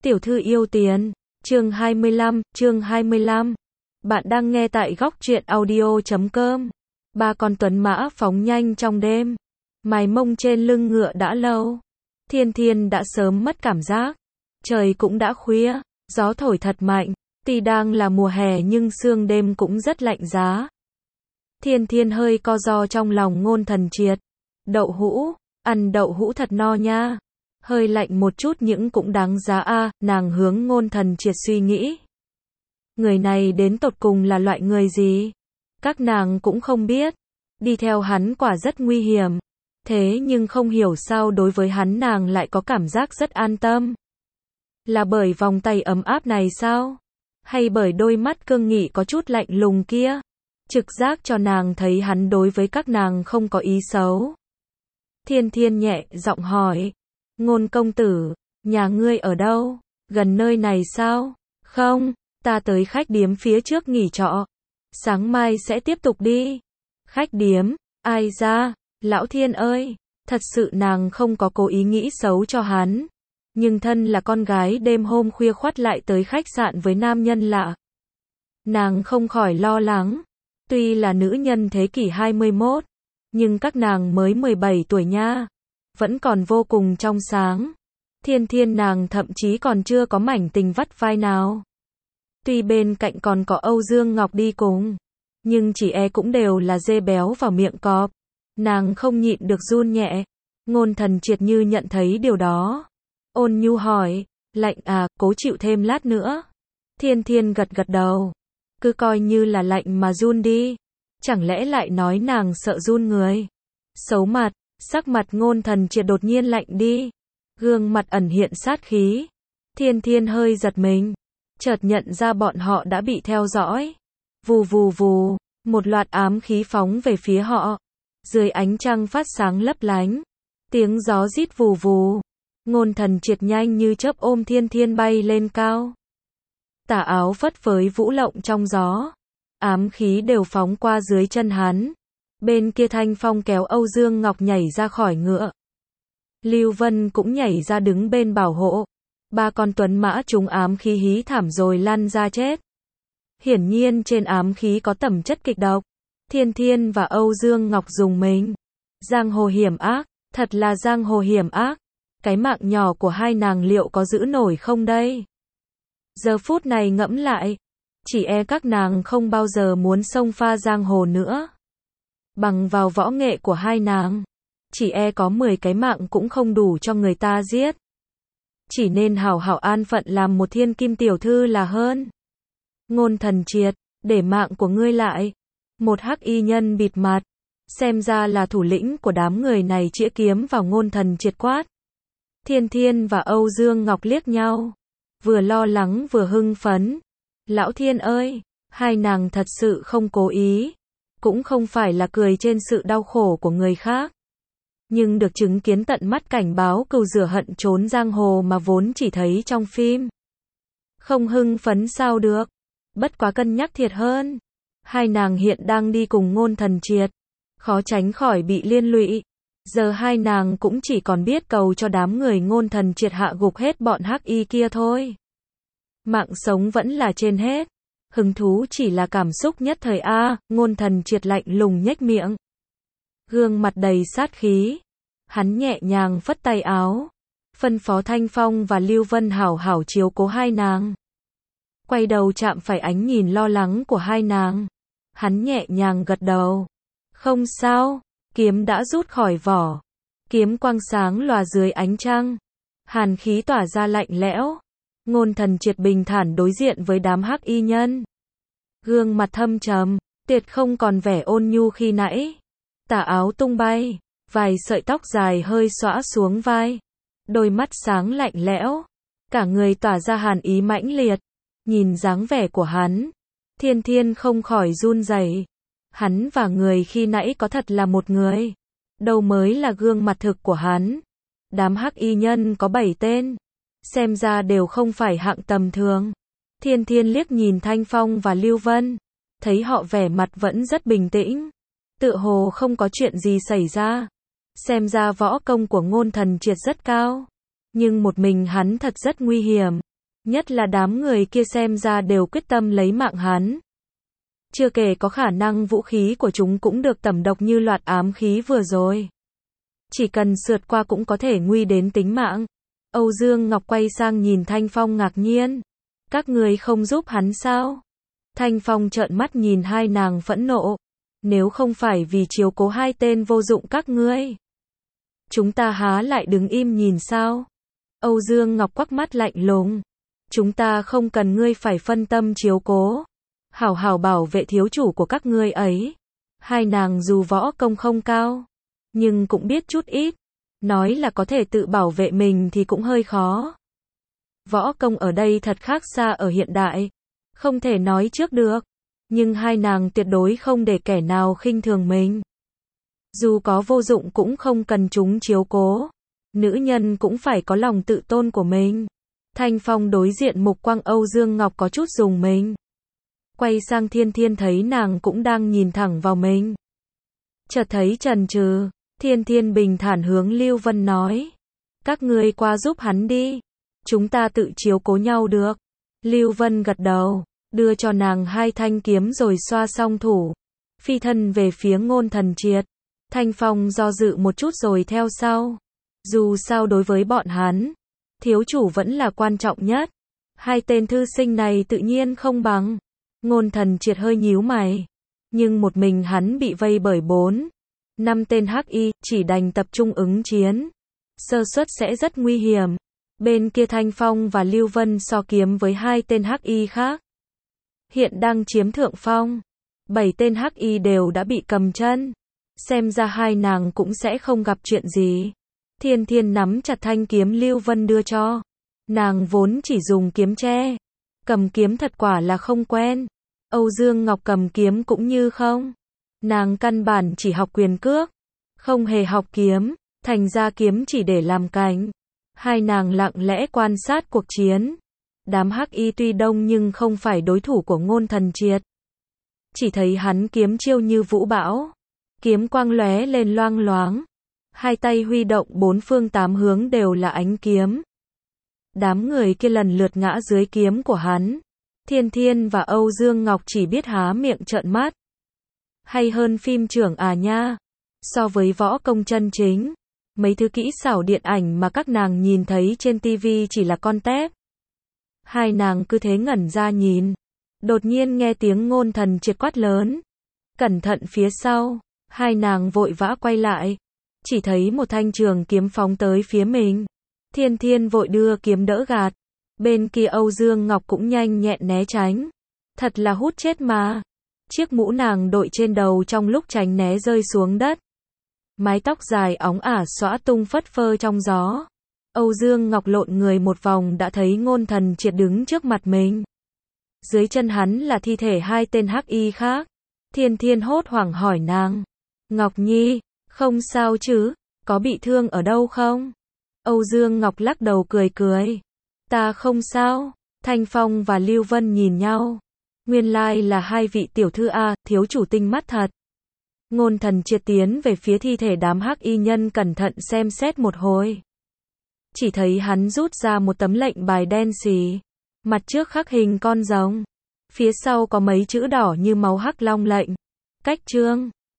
Tiểu thư yêu tiền. Chương 25. Bạn đang nghe tại góc truyện audio.com. Ba con tuấn mã phóng nhanh trong đêm. Mài mông trên lưng ngựa đã lâu. Thiên Thiên đã sớm mất cảm giác. Trời cũng đã khuya, gió thổi thật mạnh. Tuy đang là mùa hè nhưng sương đêm cũng rất lạnh giá. Thiên Thiên hơi co ro trong lòng Ngôn Thần Triệt. Đậu hũ, ăn đậu hũ thật no nha. Hơi lạnh một chút nhưng cũng đáng giá a, nàng hướng Ngôn Thần Triệt suy nghĩ. Người này đến tột cùng là loại người gì? Các nàng cũng không biết. Đi theo hắn quả rất nguy hiểm. Thế nhưng không hiểu sao đối với hắn nàng lại có cảm giác rất an tâm. Là bởi vòng tay ấm áp này sao? Hay bởi đôi mắt cương nghị có chút lạnh lùng kia? Trực giác cho nàng thấy hắn đối với các nàng không có ý xấu. Thiên Thiên nhẹ giọng hỏi. Ngôn công tử, nhà ngươi ở đâu? Gần nơi này sao? Không, ta tới khách điếm phía trước nghỉ trọ. Sáng mai sẽ tiếp tục đi. Khách điếm, ai ra? Lão Thiên ơi, thật sự nàng không có cố ý nghĩ xấu cho hắn. Nhưng thân là con gái đêm hôm khuya khoắt lại tới khách sạn với nam nhân lạ. Nàng không khỏi lo lắng. Tuy là nữ nhân thế kỷ 21, nhưng các nàng mới 17 tuổi nha. Vẫn còn vô cùng trong sáng. Thiên Thiên nàng thậm chí còn chưa có mảnh tình vắt vai nào. Tuy bên cạnh còn có Âu Dương Ngọc đi cùng, nhưng chỉ e cũng đều là dê béo vào miệng cọp. Nàng không nhịn được run nhẹ. Ngôn Thần Triệt như nhận thấy điều đó. Ôn nhu hỏi, lạnh à, cố chịu thêm lát nữa. Thiên Thiên gật gật đầu. Cứ coi như là lạnh mà run đi. Chẳng lẽ lại nói nàng sợ run người. Xấu mặt, sắc mặt Ngôn Thần Triệt đột nhiên lạnh đi. Gương mặt ẩn hiện sát khí. Thiên Thiên hơi giật mình. Chợt nhận ra bọn họ đã bị theo dõi. Vù vù vù, một loạt ám khí phóng về phía họ. Dưới ánh trăng phát sáng lấp lánh. Tiếng gió rít vù vù. Ngôn Thần Triệt nhanh như chớp ôm Thiên Thiên bay lên cao. Tà áo phất phới vũ lộng trong gió. Ám khí đều phóng qua dưới chân hắn. Bên kia Thanh Phong kéo Âu Dương Ngọc nhảy ra khỏi ngựa. Lưu Vân cũng nhảy ra đứng bên bảo hộ. Ba con tuấn mã trúng ám khí hí thảm rồi lăn ra chết. Hiển nhiên trên ám khí có tẩm chất kịch độc. Thiên Thiên và Âu Dương Ngọc dùng mình. Giang hồ hiểm ác, thật là giang hồ hiểm ác. Cái mạng nhỏ của hai nàng liệu có giữ nổi không đây? Giờ phút này ngẫm lại, chỉ e các nàng không bao giờ muốn xông pha giang hồ nữa. Bằng vào võ nghệ của hai nàng, chỉ e có 10 cái mạng cũng không đủ cho người ta giết. Chỉ nên hảo hảo an phận làm một thiên kim tiểu thư là hơn. Ngôn Thần Triệt, để mạng của ngươi lại. Một hắc y nhân bịt mặt, xem ra là thủ lĩnh của đám người này chĩa kiếm vào Ngôn Thần Triệt quát. Thiên Thiên và Âu Dương Ngọc liếc nhau, vừa lo lắng vừa hưng phấn. Lão Thiên ơi, hai nàng thật sự không cố ý, cũng không phải là cười trên sự đau khổ của người khác. Nhưng được chứng kiến tận mắt cảnh báo cừu rửa hận trốn giang hồ mà vốn chỉ thấy trong phim. Không hưng phấn sao được, bất quá cân nhắc thiệt hơn. Hai nàng hiện đang đi cùng Ngôn Thần Triệt, khó tránh khỏi bị liên lụy. Giờ hai nàng cũng chỉ còn biết cầu cho đám người Ngôn Thần Triệt hạ gục hết bọn hắc y kia thôi. Mạng sống vẫn là trên hết. Hứng thú chỉ là cảm xúc nhất thời a. Ngôn Thần Triệt lạnh lùng nhếch miệng. Gương mặt đầy sát khí. Hắn nhẹ nhàng phất tay áo. Phân phó Thanh Phong và Lưu Vân hảo hảo chiếu cố hai nàng. Quay đầu chạm phải ánh nhìn lo lắng của hai nàng. Hắn nhẹ nhàng gật đầu. Không sao. Kiếm đã rút khỏi vỏ. Kiếm quang sáng lòa dưới ánh trăng. Hàn khí tỏa ra lạnh lẽo. Ngôn Thần Triệt bình thản đối diện với đám hắc y nhân. Gương mặt thâm trầm, tuyệt không còn vẻ ôn nhu khi nãy. Tà áo tung bay, vài sợi tóc dài hơi xõa xuống vai. Đôi mắt sáng lạnh lẽo, cả người tỏa ra hàn ý mãnh liệt. Nhìn dáng vẻ của hắn, Thiên Thiên không khỏi run rẩy. Hắn và người khi nãy có thật là một người. Đâu mới là gương mặt thực của hắn. Đám hắc y nhân có 7 tên. Xem ra đều không phải hạng tầm thường. Thiên Thiên liếc nhìn Thanh Phong và Lưu Vân. Thấy họ vẻ mặt vẫn rất bình tĩnh. Tựa hồ không có chuyện gì xảy ra. Xem ra võ công của Ngôn Thần Triệt rất cao. Nhưng một mình hắn thật rất nguy hiểm. Nhất là đám người kia xem ra đều quyết tâm lấy mạng hắn. Chưa kể có khả năng vũ khí của chúng cũng được tẩm độc như loạt ám khí vừa rồi. Chỉ cần sượt qua cũng có thể nguy đến tính mạng. Âu Dương Ngọc quay sang nhìn Thanh Phong ngạc nhiên. Các người không giúp hắn sao? Thanh Phong trợn mắt nhìn hai nàng phẫn nộ. Nếu không phải vì chiếu cố hai tên vô dụng các ngươi, chúng ta há lại đứng im nhìn sao? Âu Dương Ngọc quắc mắt lạnh lùng. Chúng ta không cần ngươi phải phân tâm chiếu cố. Hảo hảo bảo vệ thiếu chủ của các ngươi ấy. Hai nàng dù võ công không cao, nhưng cũng biết chút ít. Nói là có thể tự bảo vệ mình thì cũng hơi khó. Võ công ở đây thật khác xa ở hiện đại. Không thể nói trước được. Nhưng hai nàng tuyệt đối không để kẻ nào khinh thường mình. Dù có vô dụng cũng không cần chúng chiếu cố. Nữ nhân cũng phải có lòng tự tôn của mình. Thanh Phong đối diện mục quang Âu Dương Ngọc có chút rùng mình. Quay sang Thiên Thiên thấy nàng cũng đang nhìn thẳng vào mình. Chợt thấy chần chừ, Thiên Thiên bình thản hướng Lưu Vân nói. Các ngươi qua giúp hắn đi. Chúng ta tự chiếu cố nhau được. Lưu Vân gật đầu, đưa cho nàng hai thanh kiếm rồi xoa song thủ. Phi thân về phía Ngôn Thần Triệt. Thanh Phong do dự một chút rồi theo sau. Dù sao đối với bọn hắn, thiếu chủ vẫn là quan trọng nhất. Hai tên thư sinh này tự nhiên không bằng. Ngôn Thần Triệt hơi nhíu mày. Nhưng một mình hắn bị vây bởi 4-5 tên hắc y, chỉ đành tập trung ứng chiến. Sơ suất sẽ rất nguy hiểm. Bên kia Thanh Phong và Lưu Vân so kiếm với hai tên hắc y khác. Hiện đang chiếm thượng phong. 7 tên hắc y đều đã bị cầm chân. Xem ra hai nàng cũng sẽ không gặp chuyện gì. Thiên Thiên nắm chặt thanh kiếm Lưu Vân đưa cho. Nàng vốn chỉ dùng kiếm tre. Cầm kiếm thật quả là không quen. Âu Dương Ngọc cầm kiếm cũng như không. Nàng căn bản chỉ học quyền cước. Không hề học kiếm. Thành ra kiếm chỉ để làm cảnh. Hai nàng lặng lẽ quan sát cuộc chiến. Đám hắc y tuy đông nhưng không phải đối thủ của Ngôn Thần Triệt. Chỉ thấy hắn kiếm chiêu như vũ bão. Kiếm quang lóe lên loang loáng. Hai tay huy động 4 phương 8 hướng đều là ánh kiếm. Đám người kia lần lượt ngã dưới kiếm của hắn. Thiên Thiên và Âu Dương Ngọc chỉ biết há miệng trợn mắt. Hay hơn phim trưởng à nha. So với võ công chân chính, mấy thứ kỹ xảo điện ảnh mà các nàng nhìn thấy trên TV chỉ là con tép. Hai nàng cứ thế ngẩn ra nhìn. Đột nhiên nghe tiếng Ngôn Thần Triệt quát lớn. Cẩn thận phía sau. Hai nàng vội vã quay lại. Chỉ thấy một thanh trường kiếm phóng tới phía mình. Thiên Thiên vội đưa kiếm đỡ gạt. Bên kia Âu Dương Ngọc cũng nhanh nhẹn né tránh. Thật là hút chết mà. Chiếc mũ nàng đội trên đầu trong lúc tránh né rơi xuống đất. Mái tóc dài óng ả xõa tung phất phơ trong gió. Âu Dương Ngọc lộn người một vòng đã thấy Ngôn Thần Triệt đứng trước mặt mình. Dưới chân hắn là thi thể hai tên hắc y khác. Thiên Thiên hốt hoảng hỏi nàng. Ngọc Nhi, không sao chứ, có bị thương ở đâu không? Âu Dương Ngọc lắc đầu cười cười. Ta không sao. Thanh Phong và Lưu Vân nhìn nhau. Nguyên lai là hai vị tiểu thư a, thiếu chủ tinh mắt thật. Ngôn Thần Triệt tiến về phía thi thể đám hắc y nhân cẩn thận xem xét một hồi. Chỉ thấy hắn rút ra một tấm lệnh bài đen xì. Mặt trước khắc hình con rồng. Phía sau có mấy chữ đỏ như máu Hắc Long lệnh. Cách trương.